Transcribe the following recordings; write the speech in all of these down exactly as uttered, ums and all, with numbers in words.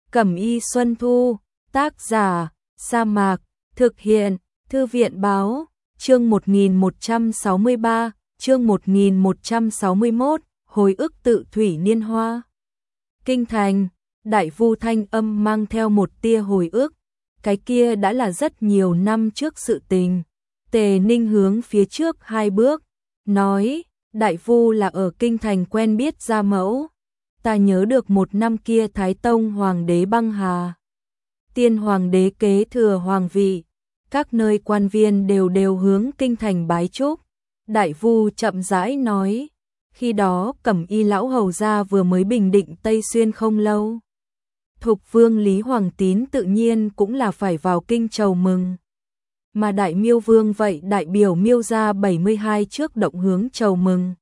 Cẩm y Xuân Thu, tác giả, Sa Mạc, thực hiện, Thư viện Báo, chương một nghìn một trăm sáu mươi ba, chương một nghìn một trăm sáu mươi mốt, hồi ức tự thủy niên hoa. Kinh thành, Đại Vu thanh âm mang theo một tia hồi ức, cái kia đã là rất nhiều năm trước sự tình. Tề Ninh hướng phía trước hai bước, nói, Đại Vu là ở kinh thành quen biết gia mẫu. Ta nhớ được một năm kia Thái Tông Hoàng đế băng hà. Tiên Hoàng đế kế thừa hoàng vị, các nơi quan viên đều đều hướng kinh thành bái chúc. Đại Vu chậm rãi nói, khi đó Cẩm y lão hầu gia vừa mới bình định Tây Xuyên không lâu. Thục vương Lý Hoàng Tín tự nhiên cũng là phải vào kinh chầu mừng. Mà Đại Miêu Vương vậy đại biểu Miêu gia bảy mươi hai trước động hướng chầu mừng.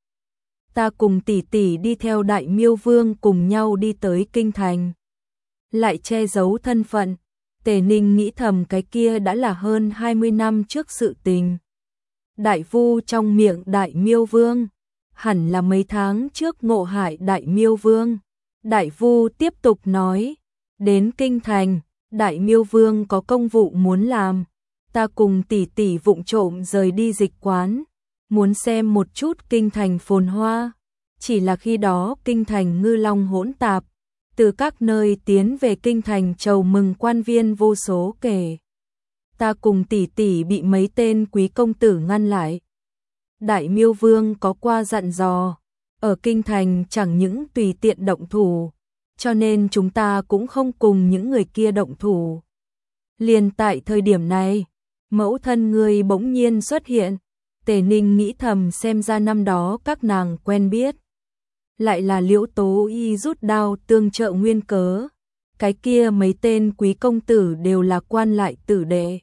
Ta cùng tỷ tỷ đi theo Đại Miêu Vương cùng nhau đi tới kinh thành. Lại che giấu thân phận, Tề Ninh nghĩ thầm cái kia đã là hơn hai mươi năm trước sự tình. Đại Vu trong miệng Đại Miêu Vương, hẳn là mấy tháng trước ngộ hại Đại Miêu Vương. Đại Vu tiếp tục nói, đến kinh thành, Đại Miêu Vương có công vụ muốn làm. Ta cùng tỷ tỷ vụng trộm rời đi dịch quán, muốn xem một chút kinh thành phồn hoa. Chỉ là khi đó kinh thành ngư long hỗn tạp, từ các nơi tiến về kinh thành chầu mừng quan viên vô số kể. Ta cùng tỷ tỷ bị mấy tên quý công tử ngăn lại. Đại Miêu Vương có qua dặn dò, ở kinh thành chẳng những tùy tiện động thủ, cho nên chúng ta cũng không cùng những người kia động thủ. Liền tại thời điểm này, mẫu thân ngươi bỗng nhiên xuất hiện. Tề Ninh nghĩ thầm xem ra năm đó các nàng quen biết. Lại là Liễu Tố Y rút đao tương trợ nguyên cớ. Cái kia mấy tên quý công tử đều là quan lại tử đệ.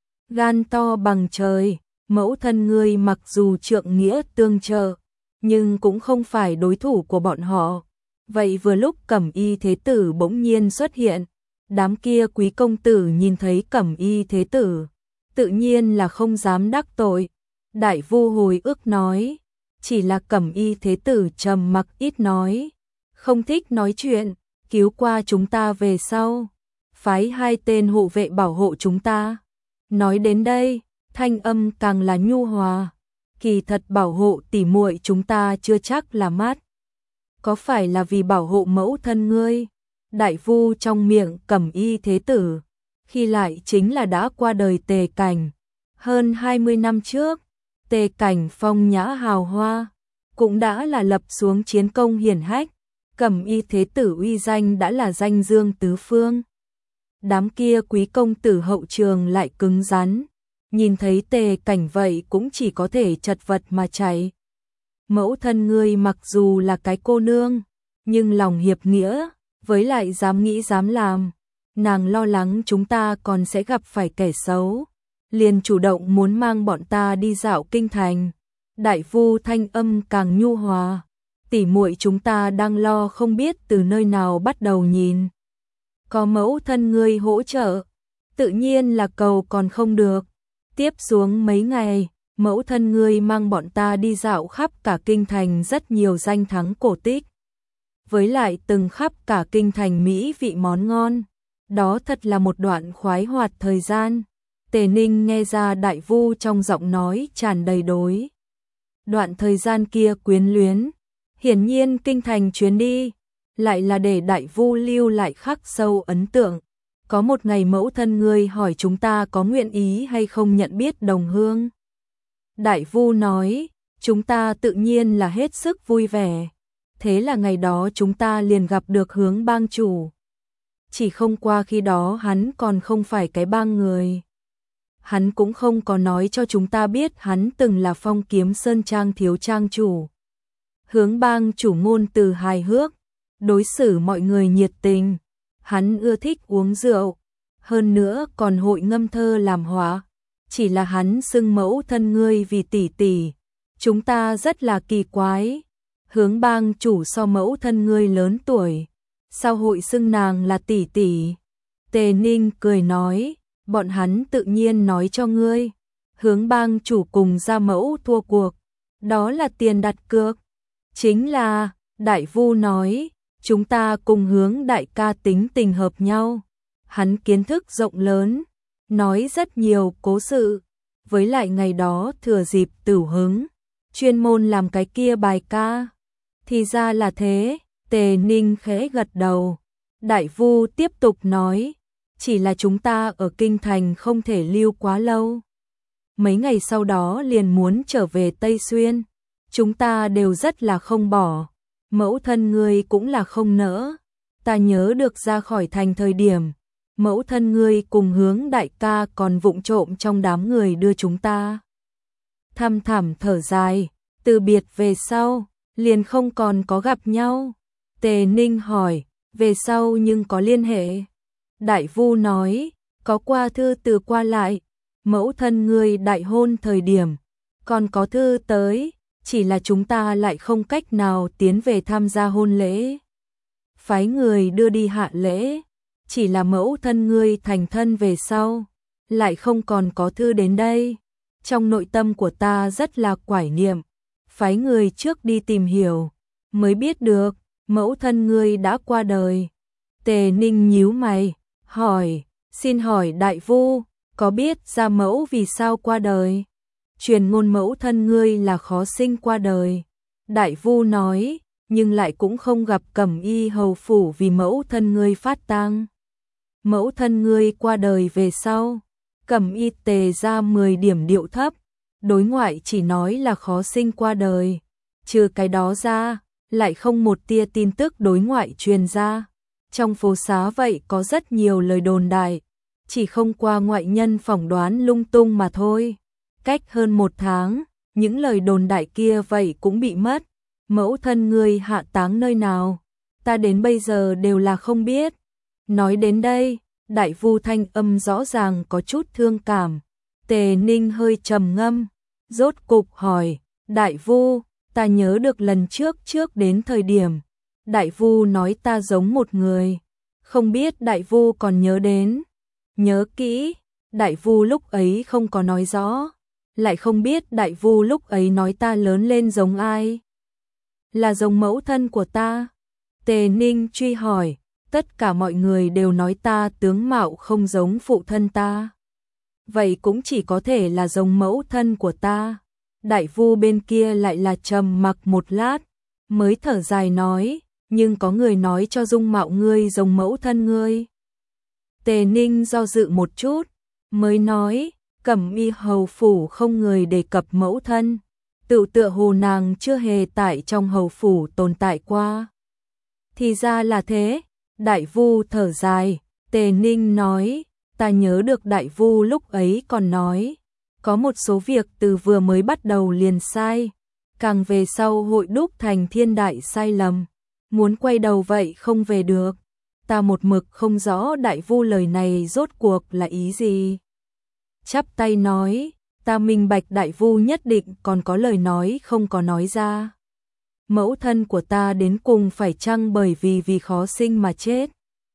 Gan to bằng trời, mẫu thân ngươi mặc dù trượng nghĩa tương trợ, nhưng cũng không phải đối thủ của bọn họ. Vậy vừa lúc Cẩm y thế tử bỗng nhiên xuất hiện, đám kia quý công tử nhìn thấy Cẩm y thế tử, tự nhiên là không dám đắc tội. Đại Vu hồi ức nói, chỉ là Cẩm y thế tử trầm mặc ít nói, không thích nói chuyện, cứu qua chúng ta về sau, phái hai tên hộ vệ bảo hộ chúng ta. Nói đến đây, thanh âm càng là nhu hòa, kỳ thật bảo hộ tỉ muội chúng ta chưa chắc là mát. Có phải là vì bảo hộ mẫu thân ngươi? Đại Vu trong miệng Cẩm y thế tử, khi lại chính là đã qua đời Tề Cảnh. Hơn hai mươi năm trước, Tề Cảnh phong nhã hào hoa, cũng đã là lập xuống chiến công hiển hách. Cẩm y thế tử uy danh đã là danh dương tứ phương. Đám kia quý công tử hậu trường lại cứng rắn, nhìn thấy Tề Cảnh vậy cũng chỉ có thể chật vật mà chạy. Mẫu thân ngươi mặc dù là cái cô nương, nhưng lòng hiệp nghĩa, với lại dám nghĩ dám làm. Nàng lo lắng chúng ta còn sẽ gặp phải kẻ xấu, liền chủ động muốn mang bọn ta đi dạo kinh thành. Đại Vu thanh âm càng nhu hòa, tỉ muội chúng ta đang lo không biết từ nơi nào bắt đầu nhìn. Có mẫu thân ngươi hỗ trợ, tự nhiên là cầu còn không được. Tiếp xuống mấy ngày, mẫu thân ngươi mang bọn ta đi dạo khắp cả kinh thành rất nhiều danh thắng cổ tích. Với lại từng khắp cả kinh thành mỹ vị món ngon. Đó thật là một đoạn khoái hoạt thời gian. Tề Ninh nghe ra Đại Vu trong giọng nói tràn đầy đối. Đoạn thời gian kia quyến luyến, hiển nhiên kinh thành chuyến đi, lại là để Đại Vu lưu lại khắc sâu ấn tượng. Có một ngày mẫu thân ngươi hỏi chúng ta có nguyện ý hay không nhận biết đồng hương. Đại Vu nói, chúng ta tự nhiên là hết sức vui vẻ. Thế là ngày đó chúng ta liền gặp được Hướng bang chủ. Chỉ không qua khi đó hắn còn không phải cái bang người. Hắn cũng không có nói cho chúng ta biết hắn từng là Phong Kiếm Sơn Trang thiếu trang chủ. Hướng bang chủ ngôn từ hài hước, đối xử mọi người nhiệt tình. Hắn ưa thích uống rượu, hơn nữa còn hội ngâm thơ làm họa. Chỉ là hắn xưng mẫu thân ngươi vì tỷ tỷ, chúng ta rất là kỳ quái. Hướng bang chủ so mẫu thân ngươi lớn tuổi, sao hội xưng nàng là tỷ tỷ? Tề Ninh cười nói, bọn hắn tự nhiên nói cho ngươi. Hướng bang chủ cùng gia mẫu thua cuộc, đó là tiền đặt cược. Chính là, Đại Vu nói, chúng ta cùng hướng đại ca tính tình hợp nhau. Hắn kiến thức rộng lớn, nói rất nhiều cố sự, với lại ngày đó thừa dịp tửu hứng, chuyên môn làm cái kia bài ca. Thì ra là thế, Tề Ninh khẽ gật đầu. Đại Vu tiếp tục nói, chỉ là chúng ta ở kinh thành không thể lưu quá lâu. Mấy ngày sau đó liền muốn trở về Tây Xuyên, chúng ta đều rất là không bỏ, mẫu thân ngươi cũng là không nỡ. Ta nhớ được ra khỏi thành thời điểm, mẫu thân ngươi cùng hướng đại ca còn vụng trộm trong đám người đưa chúng ta. Thăm thẳm thở dài, từ biệt về sau, liền không còn có gặp nhau. Tề Ninh hỏi, về sau nhưng có liên hệ. Đại Vu nói, có qua thư từ qua lại, mẫu thân ngươi đại hôn thời điểm, còn có thư tới, chỉ là chúng ta lại không cách nào tiến về tham gia hôn lễ. Phái người đưa đi hạ lễ, chỉ là mẫu thân ngươi thành thân về sau, lại không còn có thư đến đây. Trong nội tâm của ta rất là quải niệm, phái người trước đi tìm hiểu, mới biết được, mẫu thân ngươi đã qua đời. Tề Ninh nhíu mày, hỏi, xin hỏi Đại Vu, có biết gia mẫu vì sao qua đời? Truyền ngôn mẫu thân ngươi là khó sinh qua đời. Đại Vu nói, nhưng lại cũng không gặp Cẩm Y hầu phủ vì mẫu thân ngươi phát tang. Mẫu thân ngươi qua đời về sau, Cẩm Y Tề ra mười điểm điệu thấp, đối ngoại chỉ nói là khó sinh qua đời, trừ cái đó ra, lại không một tia tin tức đối ngoại truyền ra. Trong phố xá vậy có rất nhiều lời đồn đại, chỉ không qua ngoại nhân phỏng đoán lung tung mà thôi. Cách hơn một tháng, những lời đồn đại kia vậy cũng bị mất. Mẫu thân ngươi hạ táng nơi nào, ta đến bây giờ đều là không biết. Nói đến đây, Đại Vu thanh âm rõ ràng có chút thương cảm. Tề Ninh hơi trầm ngâm, rốt cục hỏi, Đại Vu, ta nhớ được lần trước trước đến thời điểm, Đại Vu nói ta giống một người, không biết Đại Vu còn nhớ đến. Nhớ kỹ, Đại Vu lúc ấy không có nói rõ, lại không biết Đại Vu lúc ấy nói ta lớn lên giống ai. Là giống mẫu thân của ta. Tề Ninh truy hỏi, tất cả mọi người đều nói ta tướng mạo không giống phụ thân ta. Vậy cũng chỉ có thể là giống mẫu thân của ta. Đại Vu bên kia lại là trầm mặc một lát, mới thở dài nói, nhưng có người nói cho dung mạo ngươi giống mẫu thân ngươi. Tề Ninh do dự một chút, mới nói, Cẩm Y hầu phủ không người đề cập mẫu thân, tự tựa hồ nàng chưa hề tại trong hầu phủ tồn tại qua. Thì ra là thế. Đại Vu thở dài. Tề Ninh nói, ta nhớ được Đại Vu lúc ấy còn nói, có một số việc từ vừa mới bắt đầu liền sai, càng về sau hội đúc thành thiên đại sai lầm, muốn quay đầu vậy không về được. Ta một mực không rõ Đại Vu lời này rốt cuộc là ý gì. Chắp tay nói, ta minh bạch Đại Vu nhất định còn có lời nói không có nói ra. Mẫu thân của ta đến cùng phải chăng bởi vì vì khó sinh mà chết?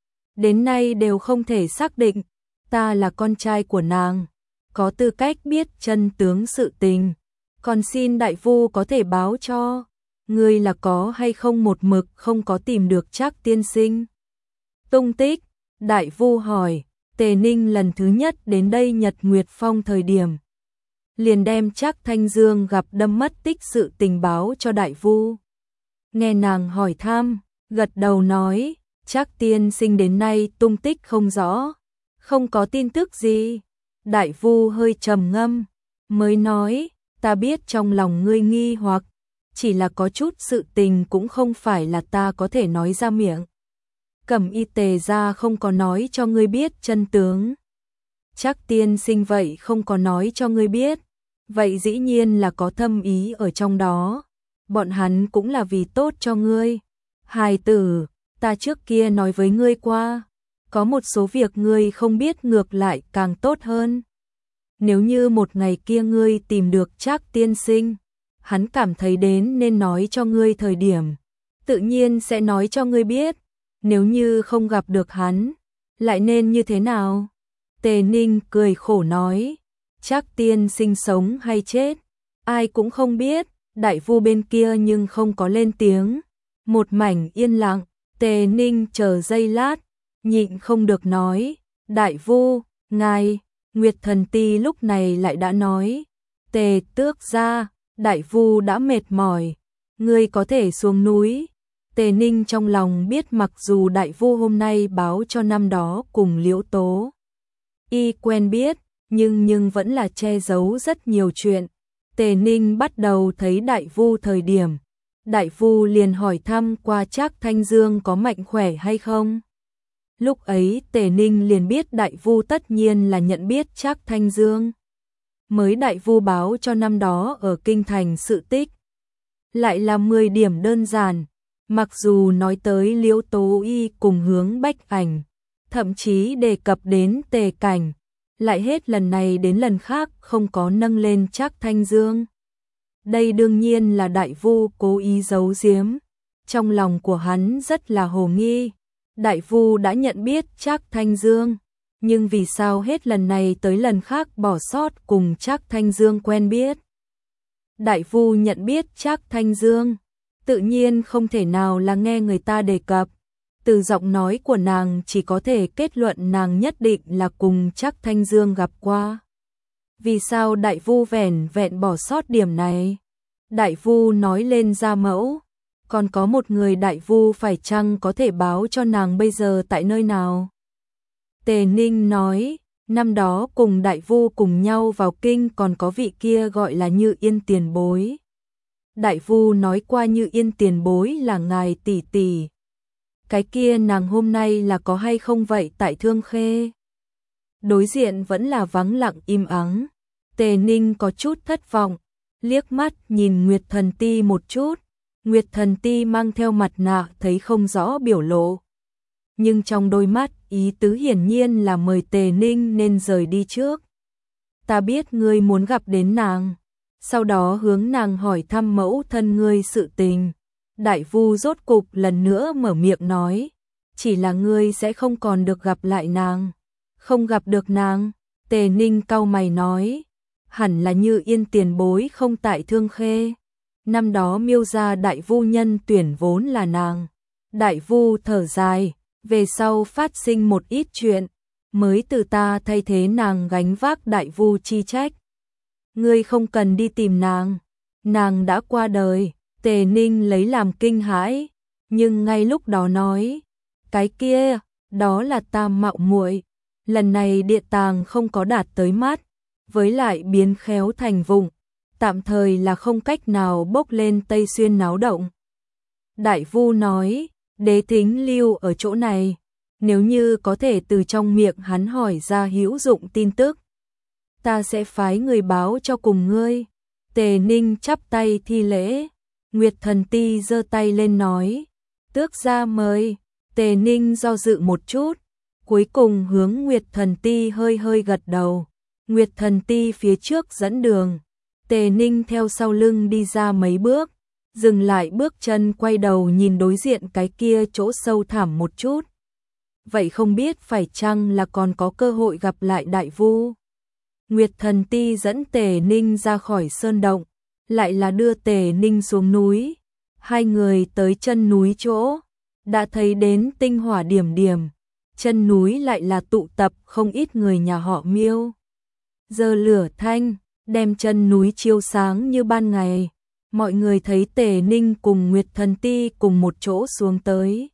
Đến nay đều không thể xác định, ta là con trai của nàng, có tư cách biết chân tướng sự tình. Còn xin Đại Vu có thể báo cho, ngươi là có hay không một mực không có tìm được Trác tiên sinh tung tích. Đại Vu hỏi. Tề Ninh lần thứ nhất đến đây Nhật Nguyệt Phong thời điểm, liền đem Trác Thanh Dương gặp đâm mất tích sự tình báo cho Đại Vu. Nghe nàng hỏi thăm, gật đầu nói, Trác tiên sinh đến nay tung tích không rõ, không có tin tức gì. Đại Vu hơi trầm ngâm, mới nói, ta biết trong lòng ngươi nghi hoặc, chỉ là có chút sự tình cũng không phải là ta có thể nói ra miệng. Cẩm Y Tề ra không có nói cho ngươi biết chân tướng. Trác tiên sinh vậy không có nói cho ngươi biết, vậy dĩ nhiên là có thâm ý ở trong đó. Bọn hắn cũng là vì tốt cho ngươi. Hài tử, ta trước kia nói với ngươi qua, có một số việc ngươi không biết ngược lại càng tốt hơn. Nếu như một ngày kia ngươi tìm được Trác tiên sinh, hắn cảm thấy đến nên nói cho ngươi thời điểm, tự nhiên sẽ nói cho ngươi biết. Nếu như không gặp được hắn, lại nên như thế nào? Tề Ninh cười khổ nói, Trác tiên sinh sống hay chết, ai cũng không biết. Đại Vu bên kia nhưng không có lên tiếng, một mảnh yên lặng. Tề Ninh chờ giây lát, nhịn không được nói, đại vu, ngài, Nguyệt Thần Ti lúc này lại đã nói, Tề tước gia, đại vu đã mệt mỏi, ngươi có thể xuống núi. Tề Ninh trong lòng biết mặc dù đại vu hôm nay báo cho năm đó cùng Liễu Tố y quen biết, nhưng nhưng vẫn là che giấu rất nhiều chuyện. Tề Ninh bắt đầu thấy đại vu thời điểm, đại vu liền hỏi thăm qua Trác Thanh Dương có mạnh khỏe hay không. Lúc ấy Tề Ninh liền biết đại vu tất nhiên là nhận biết Trác Thanh Dương. Mới đại vu báo cho năm đó ở kinh thành sự tích, lại là mười điểm đơn giản, mặc dù nói tới Liễu Tố y cùng Hướng Bách Ảnh, thậm chí đề cập đến Tề Cảnh, lại hết lần này đến lần khác không có nâng lên Trác Thanh Dương. Đây đương nhiên là đại vu cố ý giấu giếm, trong lòng của hắn rất là hồ nghi. Đại vu đã nhận biết Trác Thanh Dương, nhưng vì sao hết lần này tới lần khác bỏ sót cùng Trác Thanh Dương quen biết. Đại vu nhận biết Trác Thanh Dương, tự nhiên không thể nào là nghe người ta đề cập. Từ giọng nói của nàng chỉ có thể kết luận nàng nhất định là cùng Trác Thanh Dương gặp qua. Vì sao đại vu vẻn vẹn bỏ sót điểm này? Đại vu nói lên gia mẫu, còn có một người đại vu phải chăng có thể báo cho nàng bây giờ tại nơi nào? Tề Ninh nói, năm đó cùng đại vu cùng nhau vào kinh còn có vị kia gọi là Như Yên tiền bối. Đại vu nói qua Như Yên tiền bối là ngài tỷ tỷ. Cái kia nàng hôm nay là có hay không vậy tại Thương Khê? Đối diện vẫn là vắng lặng im ắng. Tề Ninh có chút thất vọng, liếc mắt nhìn Nguyệt Thần Ti một chút. Nguyệt Thần Ti mang theo mặt nạ thấy không rõ biểu lộ, nhưng trong đôi mắt ý tứ hiển nhiên là mời Tề Ninh nên rời đi trước. Ta biết ngươi muốn gặp đến nàng, sau đó hướng nàng hỏi thăm mẫu thân ngươi sự tình. Đại vu rốt cục lần nữa mở miệng nói, chỉ là ngươi sẽ không còn được gặp lại nàng. Không gặp được nàng? Tề Ninh cau mày nói, hẳn là Như Yên tiền bối không tại Thương Khê. Năm đó Miêu gia đại vu nhân tuyển vốn là nàng. Đại vu thở dài, về sau phát sinh một ít chuyện, mới từ ta thay thế nàng gánh vác đại vu chi trách. Ngươi không cần đi tìm nàng, nàng đã qua đời. Tề Ninh lấy làm kinh hãi, nhưng ngay lúc đó nói, cái kia, đó là ta mạo muội. Lần này địa tàng không có đạt tới mắt, với lại biến khéo thành vùng, tạm thời là không cách nào bốc lên Tây Xuyên náo động. Đại vu nói, đế thính lưu ở chỗ này, nếu như có thể từ trong miệng hắn hỏi ra hữu dụng tin tức, ta sẽ phái người báo cho cùng ngươi. Tề Ninh chắp tay thi lễ. Nguyệt Thần Ti giơ tay lên nói, tước gia mời. Tề Ninh do dự một chút, cuối cùng hướng Nguyệt Thần Ti hơi hơi gật đầu. Nguyệt Thần Ti phía trước dẫn đường, Tề Ninh theo sau lưng đi ra mấy bước, dừng lại bước chân quay đầu nhìn đối diện cái kia chỗ sâu thẳm một chút. Vậy không biết phải chăng là còn có cơ hội gặp lại đại vu? Nguyệt Thần Ti dẫn Tề Ninh ra khỏi sơn động, lại là đưa Tề Ninh xuống núi. Hai người tới chân núi chỗ, đã thấy đến tinh hỏa điểm điểm, chân núi lại là tụ tập không ít người nhà họ Miêu. Giờ lửa thanh, đem chân núi chiếu sáng như ban ngày. Mọi người thấy Tề Ninh cùng Nguyệt Thần Ti cùng một chỗ xuống tới,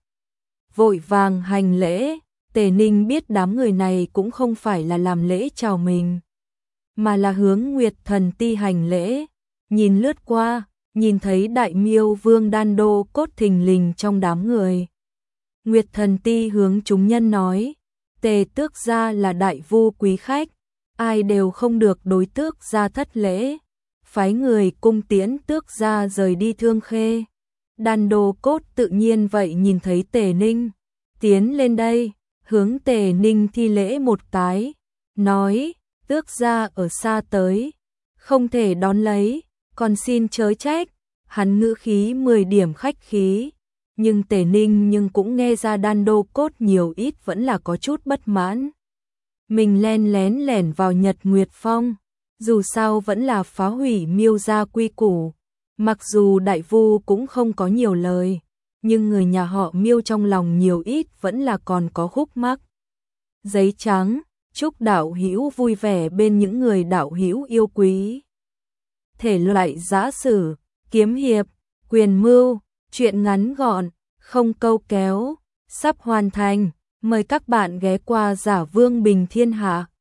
vội vàng hành lễ. Tề Ninh biết đám người này cũng không phải là làm lễ chào mình, mà là hướng Nguyệt Thần Ti hành lễ. Nhìn lướt qua, nhìn thấy đại miêu vương Đan Đô Cốt thình lình trong đám người. Nguyệt Thần Ti hướng chúng nhân nói, Tề tước gia là đại vu quý khách, ai đều không được đối tước gia thất lễ. Phái người cung tiễn tước gia rời đi Thương Khê. Đan Đô Cốt tự nhiên vậy nhìn thấy Tề Ninh tiến lên đây, hướng Tề Ninh thi lễ một cái, nói, tước gia ở xa tới, không thể đón lấy, còn xin chớ trách. Hắn ngữ khí mười điểm khách khí, nhưng Tề Ninh nhưng cũng nghe ra Đan Đô Cốt nhiều ít vẫn là có chút bất mãn. Mình len lén lẻn vào Nhật Nguyệt Phong, dù sao vẫn là phá hủy Miêu gia quy củ. Mặc dù đại vu cũng không có nhiều lời, nhưng người nhà họ Miêu trong lòng nhiều ít vẫn là còn có khúc mắc. Giấy trắng, chúc đạo hữu vui vẻ bên những người đạo hữu yêu quý. Thể loại giã sử, kiếm hiệp, quyền mưu, truyện ngắn gọn, không câu kéo, sắp hoàn thành. Mời các bạn ghé qua Giả Vương Bình Thiên Hạ.